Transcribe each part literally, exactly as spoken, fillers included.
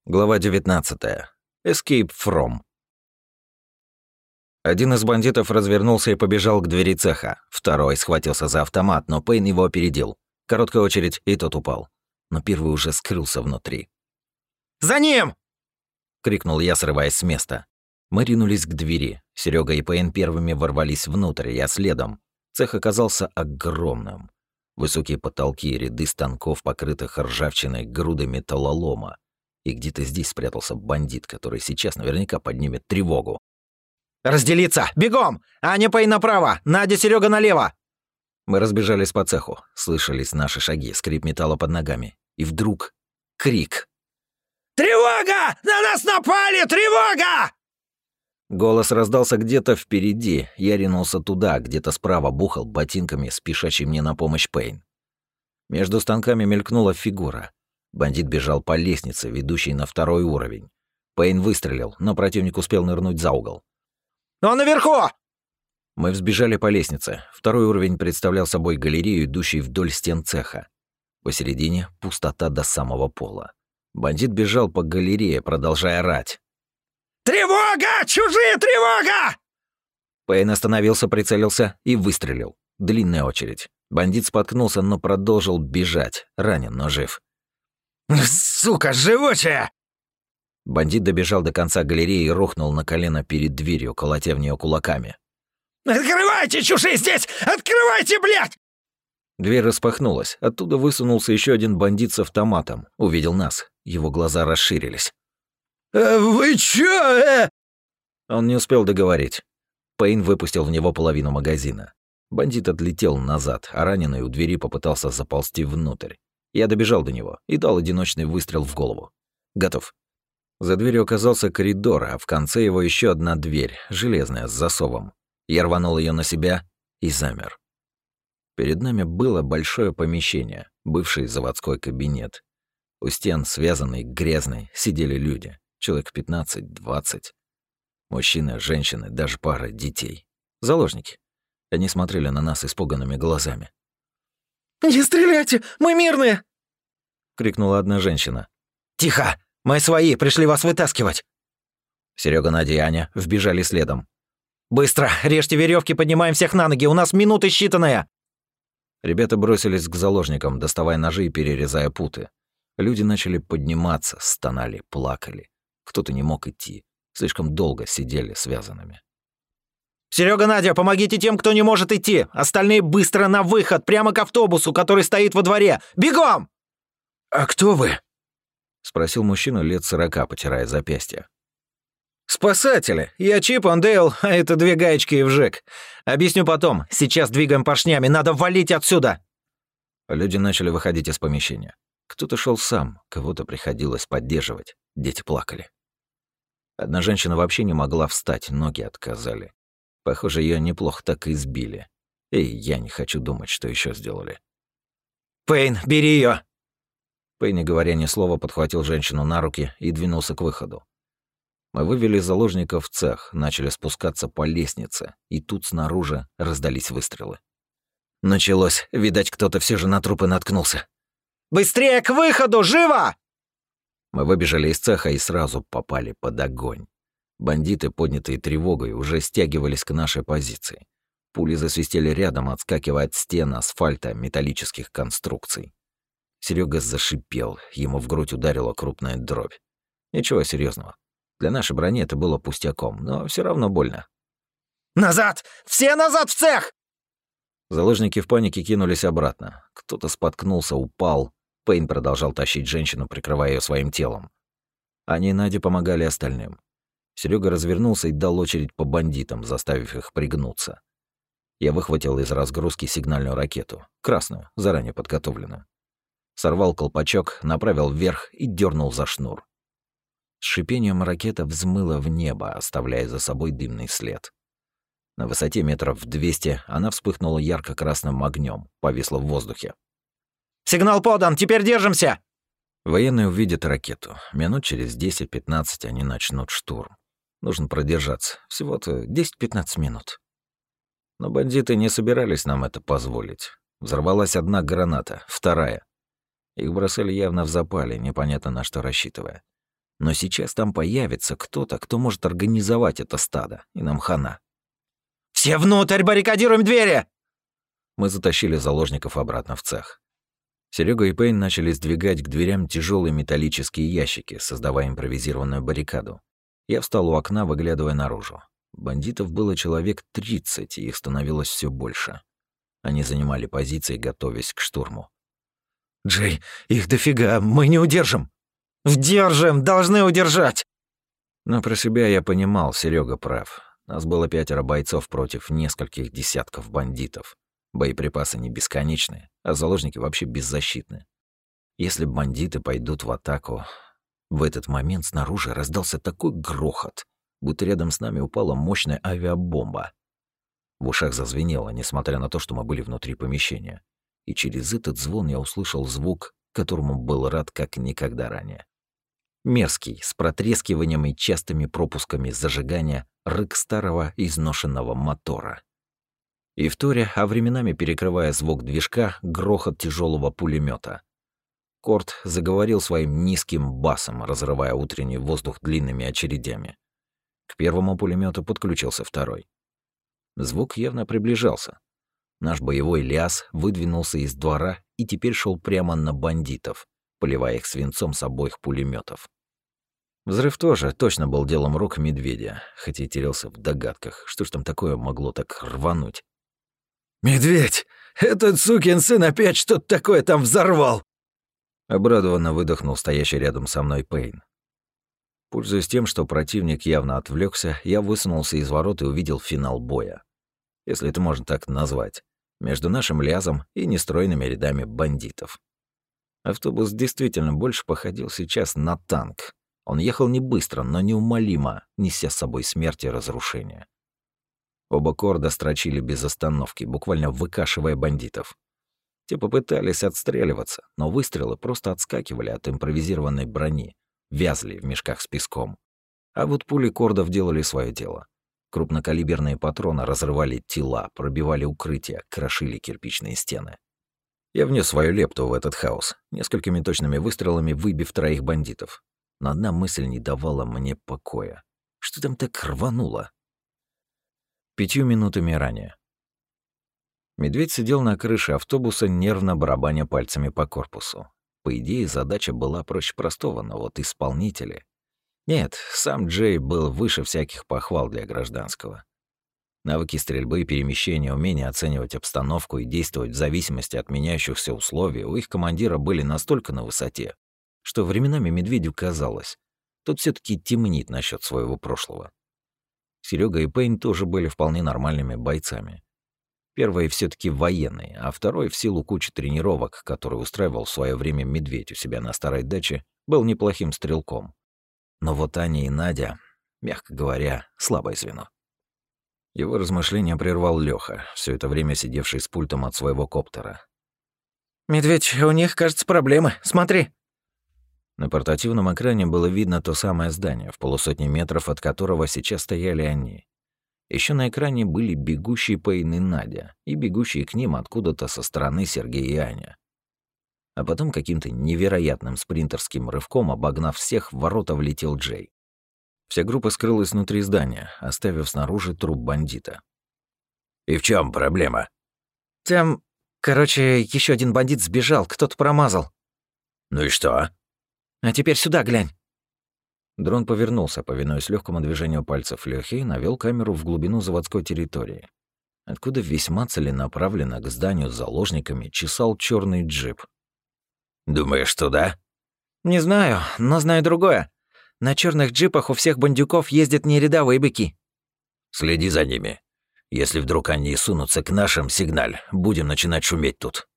Глава девятнадцатая. Escape from. Один из бандитов развернулся и побежал к двери цеха. Второй схватился за автомат, но Пейн его опередил. Короткая очередь, и тот упал. Но первый уже скрылся внутри. «За ним!» — крикнул я, срываясь с места. Мы ринулись к двери. Серега и Пейн первыми ворвались внутрь, я следом. Цех оказался огромным. Высокие потолки, ряды станков, покрытых ржавчиной, груды металлолома. И где-то здесь спрятался бандит, который сейчас наверняка поднимет тревогу. «Разделиться! Бегом! Аня, Пейн направо! Надя, Серега налево!» Мы разбежались по цеху. Слышались наши шаги, скрип металла под ногами. И вдруг крик. «Тревога! На нас напали! Тревога!» Голос раздался где-то впереди. Я ринулся туда, где-то справа бухал ботинками, спешащий мне на помощь Пейн. Между станками мелькнула фигура. Бандит бежал по лестнице, ведущей на второй уровень. Пейн выстрелил, но противник успел нырнуть за угол. «Он наверху!» Мы взбежали по лестнице. Второй уровень представлял собой галерею, идущую вдоль стен цеха. Посередине пустота до самого пола. Бандит бежал по галерее, продолжая орать. «Тревога! Чужие, тревога!» Пейн остановился, прицелился и выстрелил. Длинная очередь. Бандит споткнулся, но продолжил бежать. Ранен, но жив. «Сука, живучая!» Бандит добежал до конца галереи и рухнул на колено перед дверью, колотя в нее кулаками. «Открывайте, чужие здесь! Открывайте, блядь!» Дверь распахнулась. Оттуда высунулся еще один бандит с автоматом. Увидел нас. Его глаза расширились. «Э, «Вы чё, э?» Он не успел договорить. Пейн выпустил в него половину магазина. Бандит отлетел назад, а раненый у двери попытался заползти внутрь. Я добежал до него и дал одиночный выстрел в голову. Готов. За дверью оказался коридор, а в конце его еще одна дверь, железная, с засовом. Я рванул ее на себя и замер. Перед нами было большое помещение, бывший заводской кабинет. У стен, связанный, грязный, сидели люди. Человек пятнадцать-двадцать. Мужчины, женщины, даже пара детей. Заложники. Они смотрели на нас испуганными глазами. «Не стреляйте! Мы мирные!» — крикнула одна женщина. «Тихо! Мы свои, пришли вас вытаскивать!» Серега, Надя и Аня вбежали следом. «Быстро! Режьте веревки, поднимаем всех на ноги! У нас минуты считанные!» Ребята бросились к заложникам, доставая ножи и перерезая путы. Люди начали подниматься, стонали, плакали. Кто-то не мог идти. Слишком долго сидели связанными. «Серега, Надя, помогите тем, кто не может идти! Остальные быстро на выход, прямо к автобусу, который стоит во дворе! Бегом!» «А кто вы?» — спросил мужчина лет сорока, потирая запястье. «Спасатели! Я Чип, он Дейл, а это две гаечки и вжик. Объясню потом. Сейчас двигаем поршнями, надо валить отсюда!» Люди начали выходить из помещения. Кто-то шел сам, кого-то приходилось поддерживать. Дети плакали. Одна женщина вообще не могла встать, ноги отказали. Похоже, ее неплохо так избили. И я не хочу думать, что еще сделали. «Пейн, бери ее! Пейн, не говоря ни слова, подхватил женщину на руки и двинулся к выходу. Мы вывели заложников в цех, начали спускаться по лестнице, и тут снаружи раздались выстрелы. Началось. Видать, кто-то все же на трупы наткнулся. «Быстрее к выходу! Живо!» Мы выбежали из цеха и сразу попали под огонь. Бандиты, поднятые тревогой, уже стягивались к нашей позиции. Пули засвистели рядом, отскакивая от стен, асфальта, металлических конструкций. Серега зашипел, ему в грудь ударила крупная дробь. Ничего серьезного. Для нашей брони это было пустяком, но все равно больно. «Назад! Все назад в цех!» Заложники в панике кинулись обратно. Кто-то споткнулся, упал. Пейн продолжал тащить женщину, прикрывая ее своим телом. Они и Надя помогали остальным. Серега развернулся и дал очередь по бандитам, заставив их пригнуться. Я выхватил из разгрузки сигнальную ракету, красную, заранее подготовленную. Сорвал колпачок, направил вверх и дернул за шнур. С шипением ракета взмыла в небо, оставляя за собой дымный след. На высоте метров двести она вспыхнула ярко-красным огнем, повисла в воздухе. «Сигнал подан, теперь держимся!» Военные увидят ракету. Минут через десять-пятнадцать они начнут штурм. Нужно продержаться. Всего-то десять-пятнадцать минут. Но бандиты не собирались нам это позволить. Взорвалась одна граната, вторая. Их бросали явно в запале, непонятно на что рассчитывая. Но сейчас там появится кто-то, кто может организовать это стадо, и нам хана. «Все внутрь, баррикадируем двери!» Мы затащили заложников обратно в цех. Серега и Пейн начали сдвигать к дверям тяжелые металлические ящики, создавая импровизированную баррикаду. Я встал у окна, выглядывая наружу. Бандитов было человек тридцать, и их становилось все больше. Они занимали позиции, готовясь к штурму. «Джей, их дофига, мы не удержим!» «Вдержим, должны удержать!» Но про себя я понимал, Серега прав. Нас было пятеро бойцов против нескольких десятков бандитов. Боеприпасы не бесконечные, а заложники вообще беззащитны. Если бандиты пойдут в атаку... В этот момент снаружи раздался такой грохот, будто рядом с нами упала мощная авиабомба. В ушах зазвенело, несмотря на то, что мы были внутри помещения. И через этот звон я услышал звук, которому был рад как никогда ранее. Мерзкий, с протрескиванием и частыми пропусками зажигания, рык старого изношенного мотора. И вторя, а временами перекрывая звук движка, грохот тяжелого пулемета. Корт заговорил своим низким басом, разрывая утренний воздух длинными очередями. К первому пулемету подключился второй. Звук явно приближался. Наш боевой ляс выдвинулся из двора и теперь шел прямо на бандитов, поливая их свинцом с обоих пулеметов. Взрыв тоже точно был делом рук медведя, хотя и терялся в догадках, что ж там такое могло так рвануть. «Медведь, этот сукин сын опять что-то такое там взорвал!» Обрадованно выдохнул стоящий рядом со мной Пейн. Пользуясь тем, что противник явно отвлекся, я высунулся из ворот и увидел финал боя. Если это можно так назвать. Между нашим лязом и нестройными рядами бандитов. Автобус действительно больше походил сейчас на танк. Он ехал не быстро, но неумолимо, неся с собой смерть и разрушение. Оба корда строчили без остановки, буквально выкашивая бандитов. Те попытались отстреливаться, но выстрелы просто отскакивали от импровизированной брони, вязли в мешках с песком. А вот пули кордов делали свое дело. Крупнокалиберные патроны разрывали тела, пробивали укрытия, крошили кирпичные стены. Я внес свою лепту в этот хаос, несколькими точными выстрелами выбив троих бандитов. Но одна мысль не давала мне покоя. Что там так рвануло? Пятью минутами ранее. Медведь сидел на крыше автобуса, нервно барабаня пальцами по корпусу. По идее, задача была проще простого, но вот исполнители... Нет, сам Джей был выше всяких похвал для гражданского. Навыки стрельбы, перемещения, умение оценивать обстановку и действовать в зависимости от меняющихся условий у их командира были настолько на высоте, что временами Медведю казалось, тот все таки темнит насчет своего прошлого. Серега и Пейн тоже были вполне нормальными бойцами. Первый все таки военный, а второй, в силу кучи тренировок, которые устраивал в свое время Медведь у себя на старой даче, был неплохим стрелком. Но вот Аня и Надя, мягко говоря, слабое звено. Его размышления прервал Лёха, все это время сидевший с пультом от своего коптера. «Медведь, у них, кажется, проблемы. Смотри!» На портативном экране было видно то самое здание, в полусотни метров от которого сейчас стояли они. Еще на экране были бегущие Пейн и Надя, и бегущие к ним откуда-то со стороны Сергей и Аня. А потом каким-то невероятным спринтерским рывком, обогнав всех, в ворота влетел Джей. Вся группа скрылась внутри здания, оставив снаружи труп бандита. «И в чем проблема?» «Там, короче, еще один бандит сбежал, кто-то промазал». «Ну и что?» «А теперь сюда глянь». Дрон повернулся, повинуясь легкому движению пальцев Лёхи, и навёл камеру в глубину заводской территории, откуда весьма целенаправленно к зданию с заложниками чесал черный джип. «Думаешь, туда?» «Не знаю, но знаю другое. На черных джипах у всех бандюков ездят не рядовые быки». «Следи за ними. Если вдруг они сунутся к нашим, сигналь. Будем начинать шуметь тут».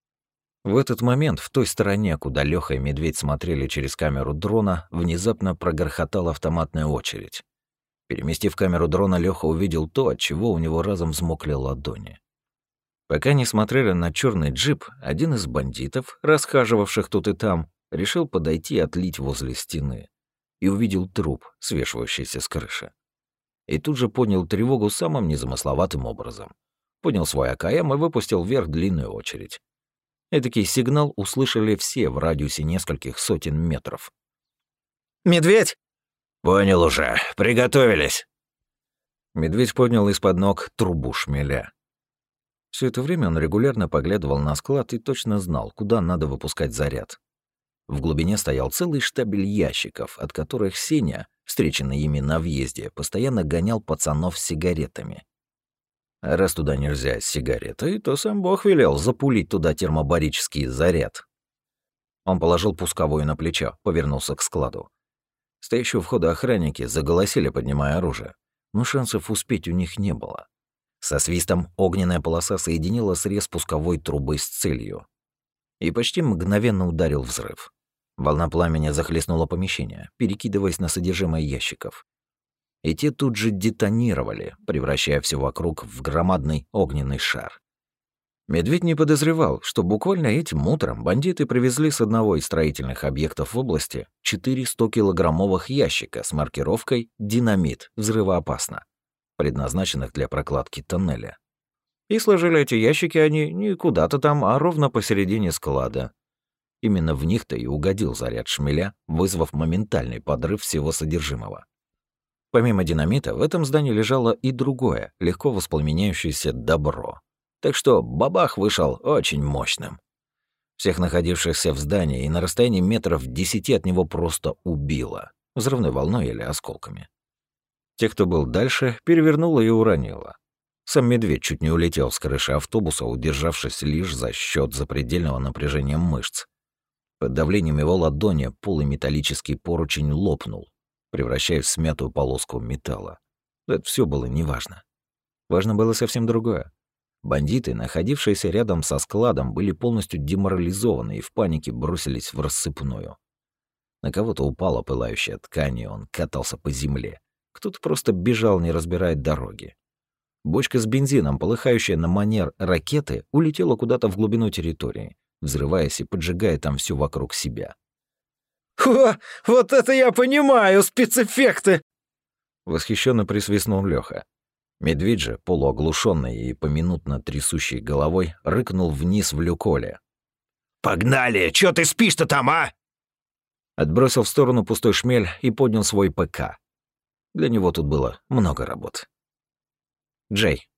В этот момент в той стороне, куда Лёха и Медведь смотрели через камеру дрона, внезапно прогрохотала автоматная очередь. Переместив камеру дрона, Лёха увидел то, от чего у него разом взмокли ладони. Пока не смотрели на черный джип, один из бандитов, расхаживавших тут и там, решил подойти и отлить возле стены. И увидел труп, свешивающийся с крыши. И тут же понял тревогу самым незамысловатым образом. Поднял свой А К М и выпустил вверх длинную очередь. Эдакий сигнал услышали все в радиусе нескольких сотен метров. Медведь!» «Понял уже. Приготовились!» Медведь поднял из-под ног трубу шмеля. Все это время он регулярно поглядывал на склад и точно знал, куда надо выпускать заряд. В глубине стоял целый штабель ящиков, от которых Сеня, встреченный ими на въезде, постоянно гонял пацанов с сигаретами. А раз туда нельзя с сигаретой, то сам Бог велел запулить туда термобарический заряд. Он положил пусковую на плечо, повернулся к складу. Стоящие у входа охранники заголосили, поднимая оружие, но шансов успеть у них не было. Со свистом огненная полоса соединила срез пусковой трубы с целью. И почти мгновенно ударил взрыв. Волна пламени захлестнула помещение, перекидываясь на содержимое ящиков. И те тут же детонировали, превращая все вокруг в громадный огненный шар. Медведь не подозревал, что буквально этим утром бандиты привезли с одного из строительных объектов в области четыре стокилограммовых ящика с маркировкой «Динамит, взрывоопасно», предназначенных для прокладки тоннеля. И сложили эти ящики они не куда-то там, а ровно посередине склада. Именно в них-то и угодил заряд шмеля, вызвав моментальный подрыв всего содержимого. Помимо динамита, в этом здании лежало и другое, легко воспламеняющееся добро. Так что бабах вышел очень мощным. Всех находившихся в здании и на расстоянии метров десяти от него просто убило, взрывной волной или осколками. Тех, кто был дальше, перевернуло и уронило. Сам медведь чуть не улетел с крыши автобуса, удержавшись лишь за счет запредельного напряжения мышц. Под давлением его ладони полый металлический поручень лопнул, превращаясь в смятую полоску металла. Это все было неважно. Важно было совсем другое. Бандиты, находившиеся рядом со складом, были полностью деморализованы и в панике бросились в рассыпную. На кого-то упала пылающая ткань, и он катался по земле. Кто-то просто бежал, не разбирая дороги. Бочка с бензином, полыхающая на манер ракеты, улетела куда-то в глубину территории, взрываясь и поджигая там всё вокруг себя. «О, вот это я понимаю, спецэффекты!» Восхищенно присвистнул Лёха. Медведь же, полуоглушенный и поминутно трясущий головой, рыкнул вниз в люколе. «Погнали! Чё ты спишь-то там, а?» Отбросил в сторону пустой шмель и поднял свой ПК. Для него тут было много работ. Джей.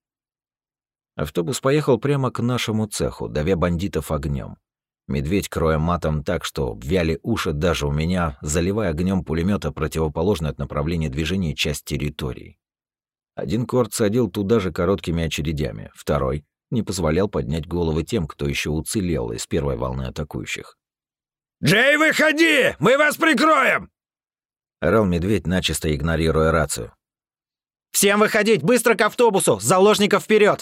Автобус поехал прямо к нашему цеху, давя бандитов огнем. Медведь, кроя матом так, что вяли уши даже у меня, заливая огнем пулемета противоположную от направления движения часть территории. Один корт садил туда же короткими очередями, второй не позволял поднять головы тем, кто еще уцелел из первой волны атакующих. «Джей, выходи! Мы вас прикроем!» — орал медведь, начисто игнорируя рацию. «Всем выходить! Быстро к автобусу! Заложников вперед!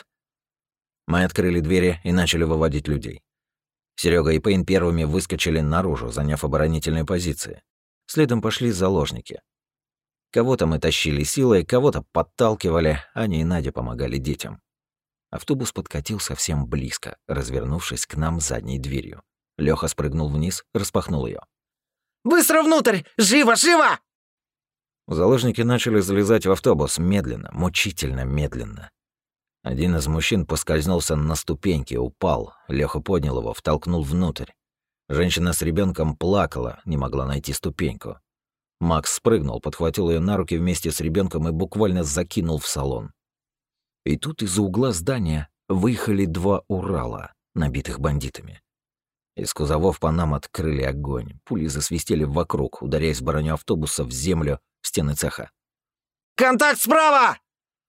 Мы открыли двери и начали выводить людей. Серега и Пейн первыми выскочили наружу, заняв оборонительные позиции. Следом пошли заложники. Кого-то мы тащили силой, кого-то подталкивали, Аня и Надя помогали детям. Автобус подкатил совсем близко, развернувшись к нам задней дверью. Лёха спрыгнул вниз, распахнул её. Быстро внутрь! Живо, живо!» Заложники начали залезать в автобус медленно, мучительно медленно. Один из мужчин поскользнулся на ступеньке, упал. Лёха поднял его, втолкнул внутрь. Женщина с ребенком плакала, не могла найти ступеньку. Макс спрыгнул, подхватил ее на руки вместе с ребенком и буквально закинул в салон. И тут из-за угла здания выехали два Урала, набитых бандитами. Из кузовов по нам открыли огонь. Пули засвистели вокруг, ударяясь в броню автобуса, в землю, в стены цеха. «Контакт справа!»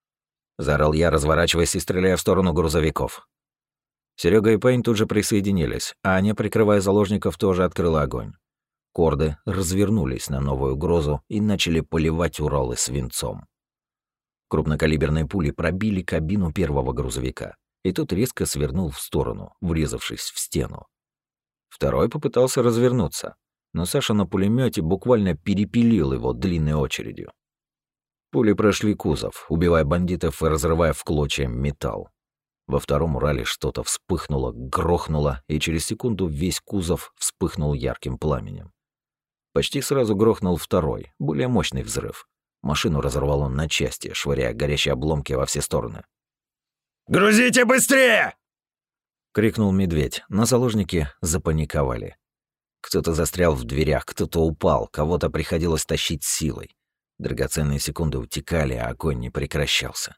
— заорал я, разворачиваясь и стреляя в сторону грузовиков. Серега и Пейн тут же присоединились, а Аня, прикрывая заложников, тоже открыла огонь. Корды развернулись на новую угрозу и начали поливать Уралы свинцом. Крупнокалиберные пули пробили кабину первого грузовика, и тот резко свернул в сторону, врезавшись в стену. Второй попытался развернуться, но Саша на пулемете буквально перепилил его длинной очередью. Пули прошли кузов, убивая бандитов и разрывая в клочья металл. Во втором Урале что-то вспыхнуло, грохнуло, и через секунду весь кузов вспыхнул ярким пламенем. Почти сразу грохнул второй, более мощный взрыв. Машину разорвало на части, швыряя горящие обломки во все стороны. «Грузите быстрее!» — крикнул медведь, но заложники запаниковали. Кто-то застрял в дверях, кто-то упал, кого-то приходилось тащить силой. Драгоценные секунды утекали, а огонь не прекращался.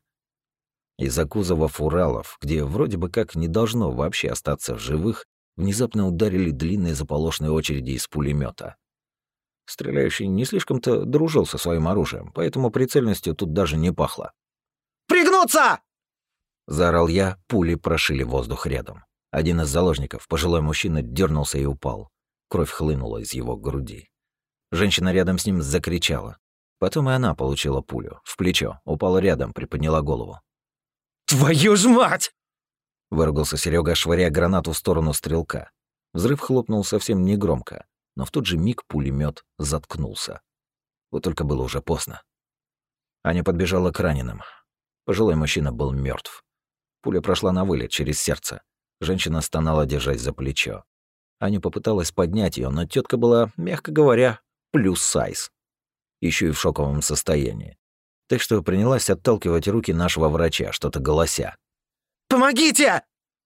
Из-за кузовов Уралов, где вроде бы как не должно вообще остаться в живых, внезапно ударили длинные заполошные очереди из пулемета. Стреляющий не слишком-то дружил со своим оружием, поэтому прицельностью тут даже не пахло. «Пригнуться!» — заорал я, пули прошили воздух рядом. Один из заложников, пожилой мужчина, дернулся и упал. Кровь хлынула из его груди. Женщина рядом с ним закричала. Потом и она получила пулю. В плечо. Упала рядом, приподняла голову. «Твою ж мать!» — выругался Серега, швыряя гранату в сторону стрелка. Взрыв хлопнул совсем негромко, но в тот же миг пулемет заткнулся. Вот только было уже поздно. Аня подбежала к раненым. Пожилой мужчина был мертв. Пуля прошла на вылет через сердце. Женщина стонала, держась за плечо. Аня попыталась поднять ее, но тетка была, мягко говоря, плюс сайз. Еще и в шоковом состоянии. Так что принялась отталкивать руки нашего врача, что-то голося. «Помогите!»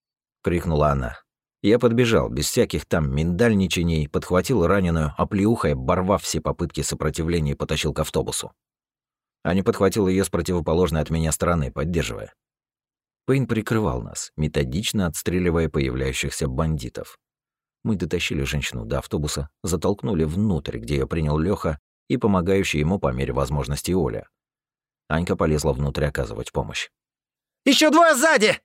— крикнула она. Я подбежал, без всяких там миндальничаний, подхватил раненую, оплеухой, оборвав все попытки сопротивления, и потащил к автобусу. Аня подхватила ее с противоположной от меня стороны, поддерживая. Пейн прикрывал нас, методично отстреливая появляющихся бандитов. Мы дотащили женщину до автобуса, затолкнули внутрь, где ее принял Лёха и помогающий ему по мере возможности Оля. Анька полезла внутрь оказывать помощь. «Еще двое сзади!»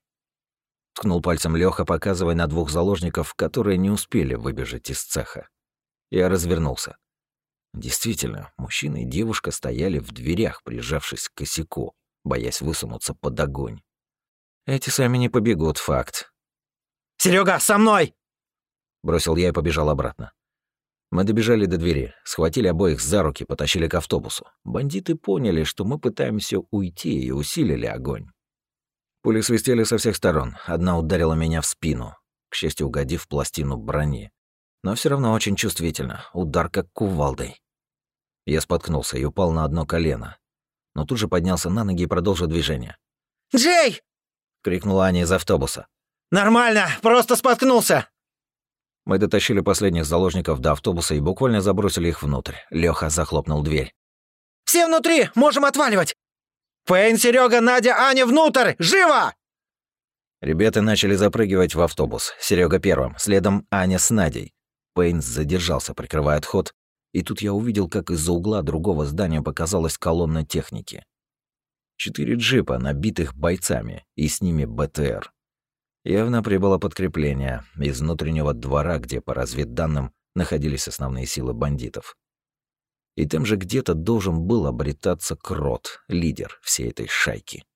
— ткнул пальцем Лёха, показывая на двух заложников, которые не успели выбежать из цеха. Я развернулся. Действительно, мужчина и девушка стояли в дверях, прижавшись к косяку, боясь высунуться под огонь. Эти сами не побегут, факт. «Серега, со мной!» Бросил я и побежал обратно. Мы добежали до двери, схватили обоих за руки, потащили к автобусу. Бандиты поняли, что мы пытаемся уйти, и усилили огонь. Пули свистели со всех сторон. Одна ударила меня в спину, к счастью, угодив в пластину брони. Но все равно очень чувствительно. Удар как кувалдой. Я споткнулся и упал на одно колено. Но тут же поднялся на ноги и продолжил движение. «Джей!» — крикнула Аня из автобуса. «Нормально, просто споткнулся!» Мы дотащили последних заложников до автобуса и буквально забросили их внутрь. Лёха захлопнул дверь. «Все внутри! Можем отваливать! Пейн, Серега, Надя, Аня, внутрь! Живо!» Ребята начали запрыгивать в автобус. Серега первым, следом Аня с Надей. Пейн задержался, прикрывая отход, и тут я увидел, как из-за угла другого здания показалась колонна техники. Четыре джипа, набитых бойцами, и с ними БТР. Явно прибыло подкрепление из внутреннего двора, где, по разведданным, находились основные силы бандитов. И там же где-то должен был обретаться Крот, лидер всей этой шайки.